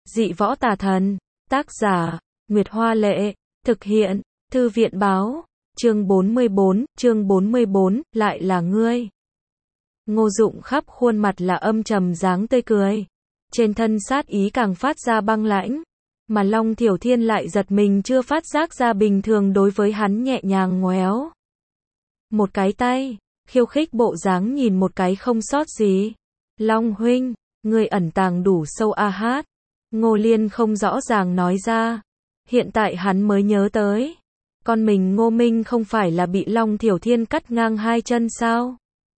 Dị võ tà thần. Tác giả, Nguyệt Hoa Lệ. Thực hiện, Thư viện Báo. Chương 44, lại là ngươi. Ngô Dụng khắp khuôn mặt là âm trầm dáng tươi cười. Trên thân sát ý càng phát ra băng lãnh. Mà Long Thiểu Thiên lại giật mình chưa phát giác ra bình thường đối với hắn nhẹ nhàng ngoéo một cái tay, khiêu khích bộ dáng nhìn một cái không sót gì. Long huynh, ngươi ẩn tàng đủ sâu a hát. Ngô Liên không rõ ràng nói ra. Hiện tại hắn mới nhớ tới. Con mình Ngô Minh không phải là bị Long Thiểu Thiên cắt ngang hai chân sao?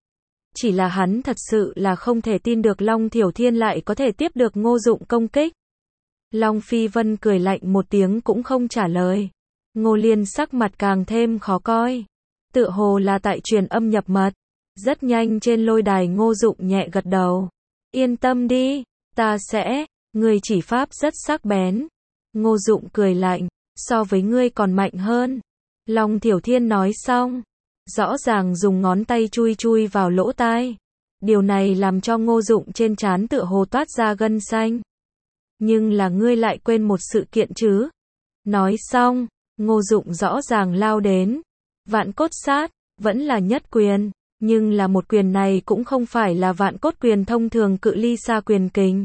Chỉ là hắn thật sự là không thể tin được Long Thiểu Thiên lại có thể tiếp được Ngô Dụng công kích. Long Phi Vân cười lạnh một tiếng cũng không trả lời. Ngô Liên sắc mặt càng thêm khó coi. Tựa hồ là tại truyền âm nhập mật. Rất nhanh trên lôi đài Ngô Dụng nhẹ gật đầu. Yên tâm đi, ta sẽ, ngươi chỉ pháp rất sắc bén. Ngô Dụng cười lạnh, so với ngươi còn mạnh hơn. Long Thiểu Thiên nói xong, rõ ràng dùng ngón tay chui chui vào lỗ tai. Điều này làm cho Ngô Dụng trên trán tựa hồ toát ra gân xanh. Nhưng là ngươi lại quên một sự kiện chứ? Nói xong, Ngô Dụng rõ ràng lao đến. Vạn cốt sát, vẫn là nhất quyền. Nhưng là một quyền này cũng không phải là vạn cốt quyền thông thường cự ly xa quyền kình.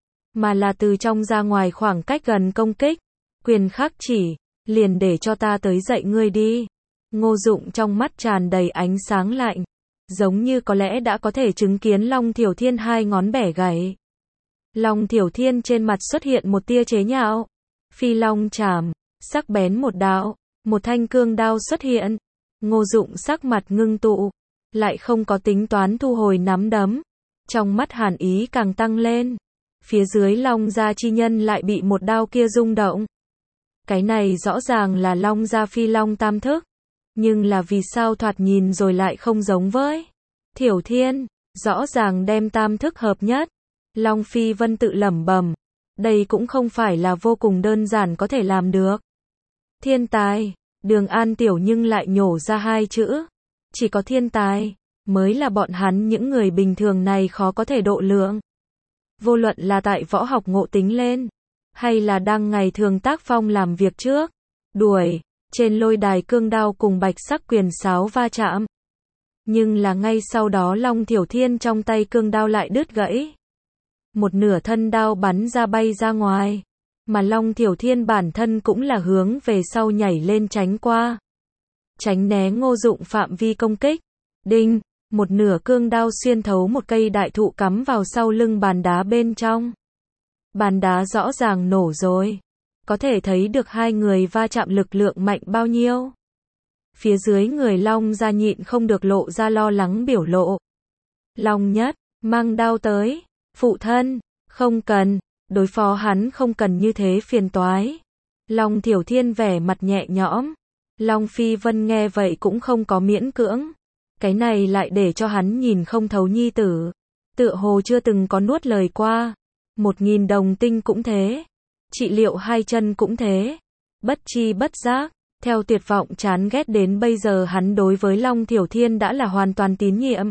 Mà là từ trong ra ngoài khoảng cách gần công kích. Quyền khắc chỉ, liền để cho ta tới dạy ngươi đi. Ngô Dụng trong mắt tràn đầy ánh sáng lạnh. Giống như có lẽ đã có thể chứng kiến Long Thiểu Thiên hai ngón bẻ gãy. Long Thiểu Thiên trên mặt xuất hiện một tia chế nhạo. Phi Long chảm, sắc bén một đạo, một thanh cương đao xuất hiện. Ngô Dụng sắc mặt ngưng tụ, lại không có tính toán thu hồi nắm đấm. Trong mắt hàn ý càng tăng lên. Phía dưới Long gia chi nhân lại bị một đao kia rung động. Cái này rõ ràng là Long gia Phi Long tam thức. Nhưng là vì sao thoạt nhìn rồi lại không giống với Thiểu Thiên, rõ ràng đem tam thức hợp nhất. Long Phi Vân tự lẩm bẩm, đây cũng không phải là vô cùng đơn giản có thể làm được. Thiên tài, Đường An Tiểu nhưng lại nhổ ra hai chữ. Chỉ có thiên tài, mới là bọn hắn những người bình thường này khó có thể độ lượng. Vô luận là tại võ học ngộ tính lên, hay là đang ngày thường tác phong làm việc trước, đuổi, trên lôi đài cương đao cùng bạch sắc quyền sáo va chạm. Nhưng là ngay sau đó Long Thiểu Thiên trong tay cương đao lại đứt gãy. Một nửa thân đao bắn ra bay ra ngoài. Mà Long Thiểu Thiên bản thân cũng là hướng về sau nhảy lên tránh qua. Tránh né Ngô Dụng phạm vi công kích. Đinh, một nửa cương đao xuyên thấu một cây đại thụ cắm vào sau lưng bàn đá bên trong. Bàn đá rõ ràng nổ rồi. Có thể thấy được hai người va chạm lực lượng mạnh bao nhiêu. Phía dưới người Long gia nhịn không được lộ ra lo lắng biểu lộ. Long Nhất, mang đao tới. Phụ thân, không cần, đối phó hắn không cần như thế phiền toái. Long Thiểu Thiên vẻ mặt nhẹ nhõm. Long Phi Vân nghe vậy cũng không có miễn cưỡng. Cái này lại để cho hắn nhìn không thấu nhi tử. Tựa hồ chưa từng có nuốt lời qua. 1000 đồng tinh cũng thế. Trị liệu hai chân cũng thế. Bất chi bất giác, theo tuyệt vọng chán ghét đến bây giờ hắn đối với Long Thiểu Thiên đã là hoàn toàn tín nhiệm.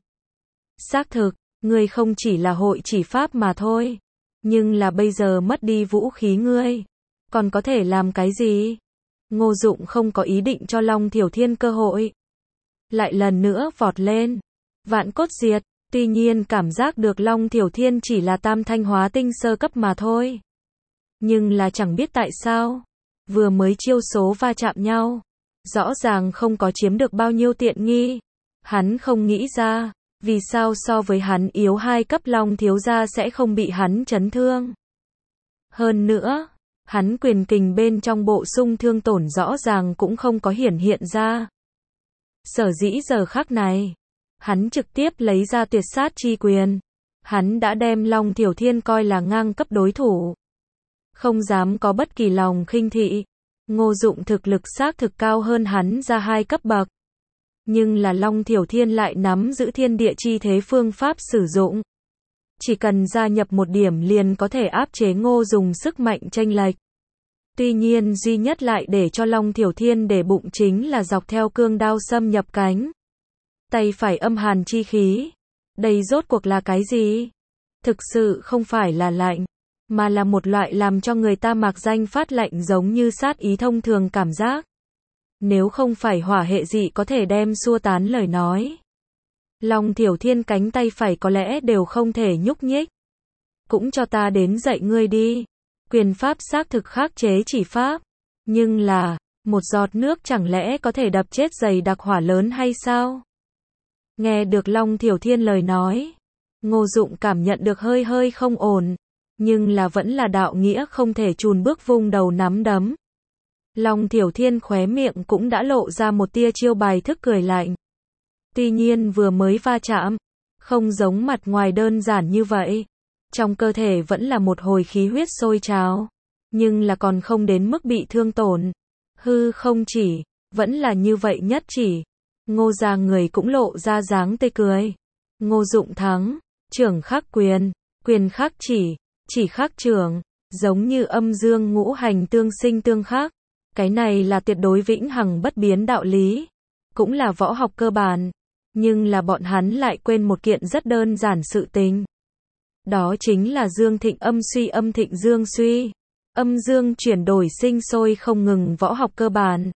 Xác thực, ngươi không chỉ là hội chỉ pháp mà thôi. Nhưng là bây giờ mất đi vũ khí ngươi. Còn có thể làm cái gì? Ngô Dụng không có ý định cho Long Thiểu Thiên cơ hội. Lại lần nữa vọt lên. Vạn cốt diệt. Tuy nhiên cảm giác được Long Thiểu Thiên chỉ là tam thanh hóa tinh sơ cấp mà thôi. Nhưng là chẳng biết tại sao. Vừa mới chiêu số va chạm nhau. Rõ ràng không có chiếm được bao nhiêu tiện nghi. Hắn không nghĩ ra. Vì sao so với hắn yếu 2 cấp Long thiếu gia sẽ không bị hắn chấn thương. Hơn nữa, hắn quyền kình bên trong bộ sung thương tổn rõ ràng cũng không có hiển hiện ra. Sở dĩ giờ khắc này, hắn trực tiếp lấy ra tuyệt sát chi quyền. Hắn đã đem Long Thiểu Thiên coi là ngang cấp đối thủ. Không dám có bất kỳ lòng khinh thị. Ngô Dụng thực lực xác thực cao hơn hắn ra 2 cấp bậc. Nhưng là Long Thiểu Thiên lại nắm giữ thiên địa chi thế phương pháp sử dụng. Chỉ cần gia nhập một điểm liền có thể áp chế Ngô dùng sức mạnh chênh lệch. Tuy nhiên duy nhất lại để cho Long Thiểu Thiên để bụng chính là dọc theo cương đao xâm nhập cánh. Tay phải âm hàn chi khí. Đây rốt cuộc là cái gì? Thực sự không phải là lạnh. mà là một loại làm cho người ta mạc danh phát lạnh giống như sát ý thông thường cảm giác. Nếu không phải hỏa hệ dị có thể đem xua tán lời nói. Long Thiểu Thiên cánh tay phải có lẽ đều không thể nhúc nhích. Cũng cho ta đến dạy ngươi đi. Quyền pháp xác thực khắc chế chỉ pháp. Nhưng là, một giọt nước chẳng lẽ có thể đập chết dày đặc hỏa lớn hay sao? Nghe được Long Thiểu Thiên lời nói. Ngô Dụng cảm nhận được hơi hơi không ổn. Nhưng là vẫn là đạo nghĩa không thể chùn bước vung đầu nắm đấm. Long Thiểu Thiên khóe miệng cũng đã lộ ra một tia chiêu bài thức cười lạnh. Tuy nhiên vừa mới va chạm, không giống mặt ngoài đơn giản như vậy. Trong cơ thể vẫn là một hồi khí huyết sôi trào, nhưng là còn không đến mức bị thương tổn. Hư không chỉ, vẫn là như vậy nhất chỉ. Ngô gia người cũng lộ ra dáng tươi cười. Ngô Dụng thắng, trưởng khắc quyền, quyền khắc chỉ khắc trưởng, giống như âm dương ngũ hành tương sinh tương khắc. Cái này là tuyệt đối vĩnh hằng bất biến đạo lý, cũng là võ học cơ bản, nhưng là bọn hắn lại quên một kiện rất đơn giản sự tình. Đó chính là dương thịnh âm suy âm thịnh dương suy, âm dương chuyển đổi sinh sôi không ngừng võ học cơ bản.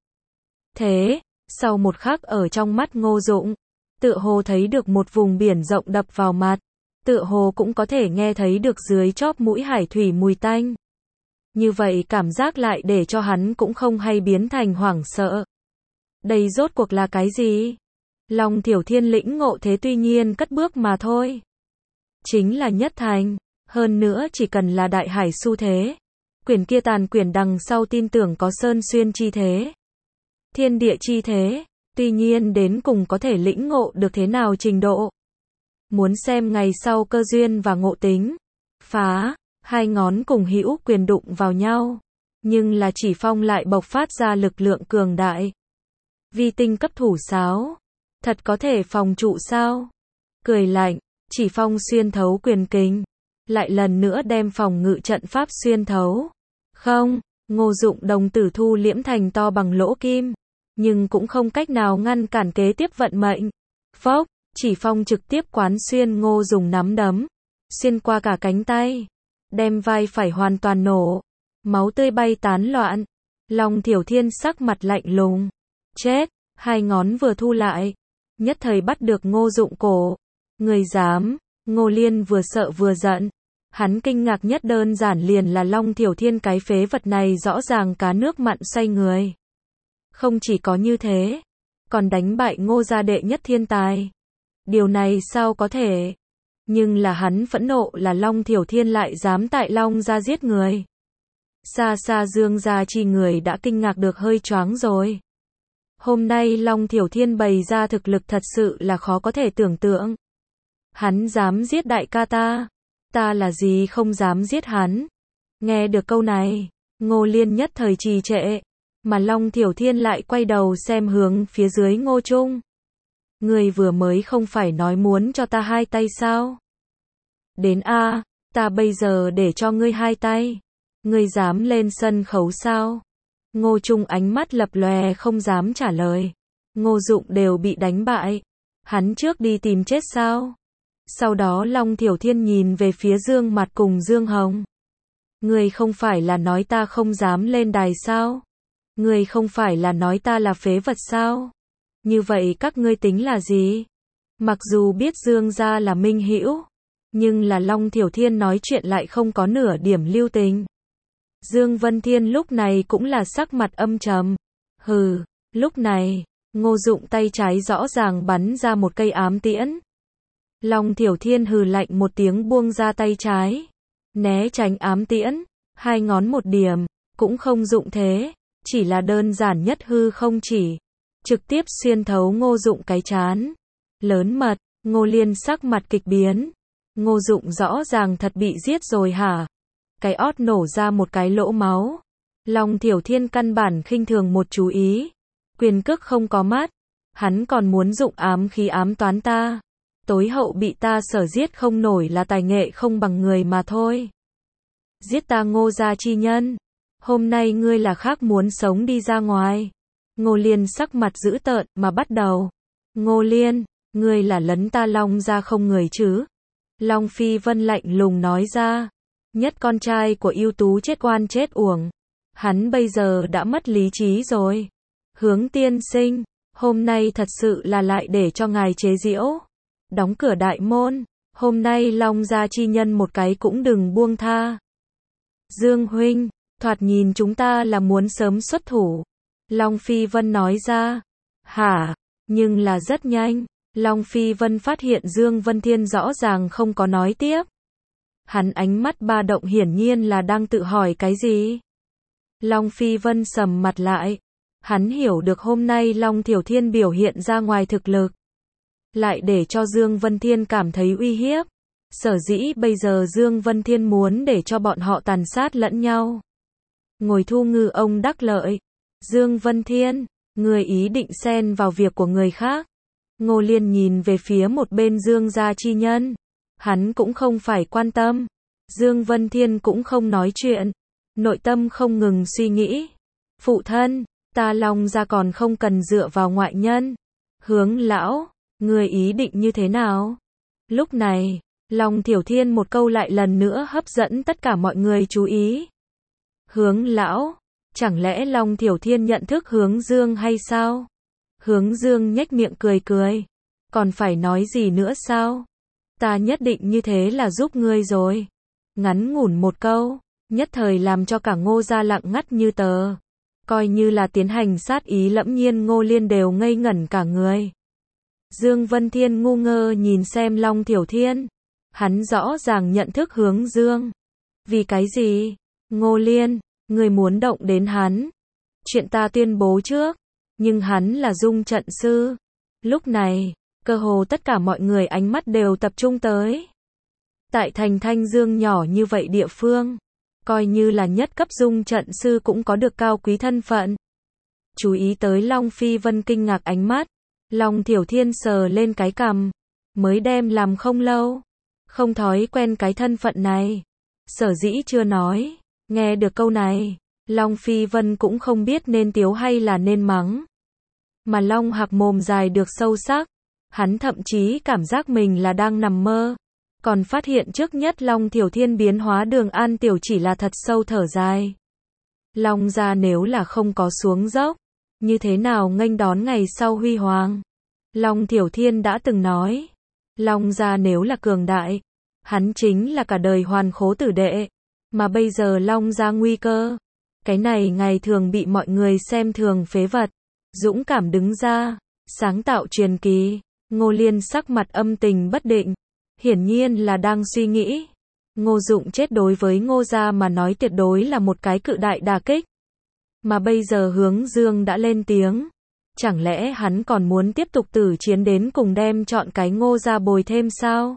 Thế, sau một khắc ở trong mắt Ngô Dụng, tựa hồ thấy được một vùng biển rộng đập vào mặt, tựa hồ cũng có thể nghe thấy được dưới chóp mũi hải thủy mùi tanh. Như vậy cảm giác lại để cho hắn cũng không hay biến thành hoảng sợ. Đây rốt cuộc là cái gì? Long Thiểu Thiên lĩnh ngộ thế tuy nhiên cất bước mà thôi. Chính là nhất thành, hơn nữa chỉ cần là đại hải xu thế. Quyển kia tàn quyển đằng sau tin tưởng có sơn xuyên chi thế. Thiên địa chi thế, tuy nhiên đến cùng có thể lĩnh ngộ được thế nào trình độ. Muốn xem ngày sau cơ duyên và ngộ tính. Phá. Hai ngón cùng hữu quyền đụng vào nhau, nhưng là chỉ phong lại bộc phát ra lực lượng cường đại. Vi tinh cấp thủ sáo, thật có thể phòng trụ sao? Cười lạnh, chỉ phong xuyên thấu quyền kình, lại lần nữa đem phòng ngự trận pháp xuyên thấu. Không, Ngô Dụng đồng tử thu liễm thành to bằng lỗ kim, nhưng cũng không cách nào ngăn cản kế tiếp vận mệnh. Phốc, chỉ phong trực tiếp quán xuyên Ngô Dụng nắm đấm, xuyên qua cả cánh tay. Đem vai phải hoàn toàn nổ, máu tươi bay tán loạn. Long Thiểu Thiên sắc mặt lạnh lùng, chết, hai ngón vừa thu lại, nhất thời bắt được Ngô Dụng cổ. Người dám? Ngô Liên vừa sợ vừa giận, hắn kinh ngạc nhất đơn giản liền là Long Thiểu Thiên cái phế vật này rõ ràng cá nước mặn xoay người. Không chỉ có như thế, còn đánh bại Ngô gia đệ nhất thiên tài. Điều này sao có thể? Nhưng là hắn phẫn nộ là Long Thiểu Thiên lại dám tại Long gia giết người. Xa xa Dương gia chi người đã kinh ngạc được hơi choáng rồi. Hôm nay Long Thiểu Thiên bày ra thực lực thật sự là khó có thể tưởng tượng. Hắn dám giết đại ca ta là gì không dám giết hắn. Nghe được câu này, Ngô Liên nhất thời trì trệ, mà Long Thiểu Thiên lại quay đầu xem hướng phía dưới Ngô Trung. Người vừa mới không phải nói muốn cho ta hai tay sao? Đến a, ta bây giờ để cho ngươi hai tay. Ngươi dám lên sân khấu sao? Ngô Trung ánh mắt lập lòe không dám trả lời. Ngô Dụng đều bị đánh bại. Hắn trước đi tìm chết sao? Sau đó Long Thiểu Thiên nhìn về phía Dương Mặt cùng Dương Hồng. Ngươi không phải là nói ta không dám lên đài sao? Ngươi không phải là nói ta là phế vật sao? Như vậy các ngươi tính là gì? Mặc dù biết Dương gia là minh hữu, nhưng là Long Thiểu Thiên nói chuyện lại không có nửa điểm lưu tình. Dương Vân Thiên lúc này cũng là sắc mặt âm trầm. Hừ, lúc này, Ngô Dụng tay trái rõ ràng bắn ra một cây ám tiễn. Long Thiểu Thiên hừ lạnh một tiếng buông ra tay trái, né tránh ám tiễn, hai ngón một điểm, cũng không dụng thế, chỉ là đơn giản nhất hư không chỉ, trực tiếp xuyên thấu Ngô Dụng cái trán. Lớn mật, Ngô Liên sắc mặt kịch biến. Ngô Dụng rõ ràng thật bị giết rồi hả? Cái ót nổ ra một cái lỗ máu. Long Thiểu Thiên căn bản khinh thường một chú ý. Quyền cước không có mắt. Hắn còn muốn dụng ám khí ám toán ta. Tối hậu bị ta sở giết không nổi là tài nghệ không bằng người mà thôi. Giết ta Ngô gia chi nhân. Hôm nay ngươi là khác muốn sống đi ra ngoài. Ngô Liên sắc mặt dữ tợn mà bắt đầu. Ngô Liên, ngươi là lấn ta Long gia không người chứ? Long Phi Vân lạnh lùng nói ra. Nhất con trai của ưu tú chết oan chết uổng. Hắn bây giờ đã mất lý trí rồi. Hướng tiên sinh, hôm nay thật sự là lại để cho ngài chế giễu. Đóng cửa đại môn, hôm nay Long gia chi nhân một cái cũng đừng buông tha. Dương huynh, thoạt nhìn chúng ta là muốn sớm xuất thủ. Long Phi Vân nói ra. Hả, nhưng là rất nhanh. Long Phi Vân phát hiện Dương Vân Thiên rõ ràng không có nói tiếp. Hắn ánh mắt ba động hiển nhiên là đang tự hỏi cái gì. Long Phi Vân sầm mặt lại. Hắn hiểu được hôm nay Long Thiểu Thiên biểu hiện ra ngoài thực lực. Lại để cho Dương Vân Thiên cảm thấy uy hiếp. Sở dĩ bây giờ Dương Vân Thiên muốn để cho bọn họ tàn sát lẫn nhau. Ngồi thu ngư ông đắc lợi. Dương Vân Thiên, người ý định xen vào việc của người khác. Ngô Liên nhìn về phía một bên Dương gia chi nhân. Hắn cũng không phải quan tâm. Dương Vân Thiên cũng không nói chuyện. Nội tâm không ngừng suy nghĩ. Phụ thân, ta Long gia còn không cần dựa vào ngoại nhân. Hướng lão, người ý định như thế nào? Lúc này, Long Thiểu Thiên một câu lại lần nữa hấp dẫn tất cả mọi người chú ý. Hướng lão, chẳng lẽ Long Thiểu Thiên nhận thức Hướng Dương hay sao? Hướng Dương nhếch miệng cười cười. Còn phải nói gì nữa sao? Ta nhất định như thế là giúp ngươi rồi. Ngắn ngủn một câu, nhất thời làm cho cả Ngô gia lặng ngắt như tờ. Coi như là tiến hành sát ý lẫm nhiên Ngô Liên đều ngây ngẩn cả người. Dương Vân Thiên ngu ngơ nhìn xem Long Thiểu Thiên. Hắn rõ ràng nhận thức Hướng Dương. Vì cái gì? Ngô Liên, người muốn động đến hắn. Chuyện ta tuyên bố trước. Nhưng hắn là dung trận sư. Lúc này, cơ hồ tất cả mọi người ánh mắt đều tập trung tới. Tại thành Thanh Dương nhỏ như vậy địa phương, coi như là nhất cấp dung trận sư cũng có được cao quý thân phận. Chú ý tới Long Phi Vân kinh ngạc ánh mắt, Long Thiểu Thiên sờ lên cái cằm, mới đem làm không lâu, không thói quen cái thân phận này. Sở dĩ chưa nói, nghe được câu này, Long Phi Vân cũng không biết nên tiếu hay là nên mắng. Mà Long Hạc mồm dài được sâu sắc, hắn thậm chí cảm giác mình là đang nằm mơ. Còn phát hiện trước nhất Long Thiểu Thiên biến hóa Đường An Tiểu chỉ là thật sâu thở dài. Long gia nếu là không có xuống dốc, như thế nào nghênh đón ngày sau huy hoàng? Long Thiểu Thiên đã từng nói, Long gia nếu là cường đại, hắn chính là cả đời hoàn khố tử đệ. Mà bây giờ Long gia nguy cơ, cái này ngày thường bị mọi người xem thường phế vật, dũng cảm đứng ra, sáng tạo truyền kỳ. Ngô Liên sắc mặt âm tình bất định, hiển nhiên là đang suy nghĩ. Ngô Dụng chết đối với Ngô gia mà nói tuyệt đối là một cái cự đại đả kích. Mà bây giờ Hướng Dương đã lên tiếng, chẳng lẽ hắn còn muốn tiếp tục tử chiến đến cùng đem chọn cái Ngô gia bồi thêm sao?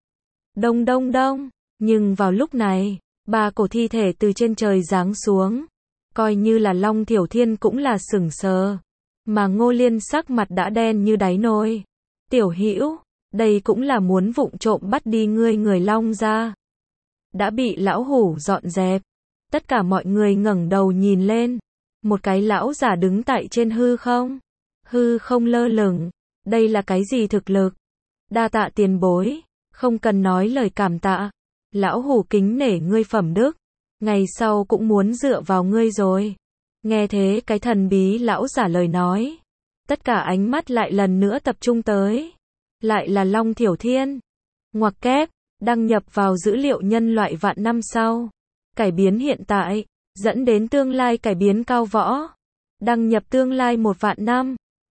Đông đông đông, nhưng vào lúc này, ba cổ thi thể từ trên trời giáng xuống, coi như là Long Thiểu Thiên cũng là sửng sờ, mà Ngô Liên sắc mặt đã đen như đáy nồi. Tiểu Hữu, đây cũng là muốn vụng trộm bắt đi ngươi người Long gia. Đã bị lão hủ dọn dẹp. Tất cả mọi người ngẩng đầu nhìn lên, một cái lão giả đứng tại trên hư không. Hư không lơ lửng, đây là cái gì thực lực? Đa tạ tiền bối, không cần nói lời cảm tạ. Lão hủ kính nể ngươi phẩm đức, ngày sau cũng muốn dựa vào ngươi rồi. Nghe thế cái thần bí lão giả lời nói, tất cả ánh mắt lại lần nữa tập trung tới. Lại là Long Thiểu Thiên. Ngoặc kép, đăng nhập vào dữ liệu nhân loại vạn năm sau. Cải biến hiện tại, dẫn đến tương lai cải biến cao võ. Đăng nhập tương lai 1 vạn năm.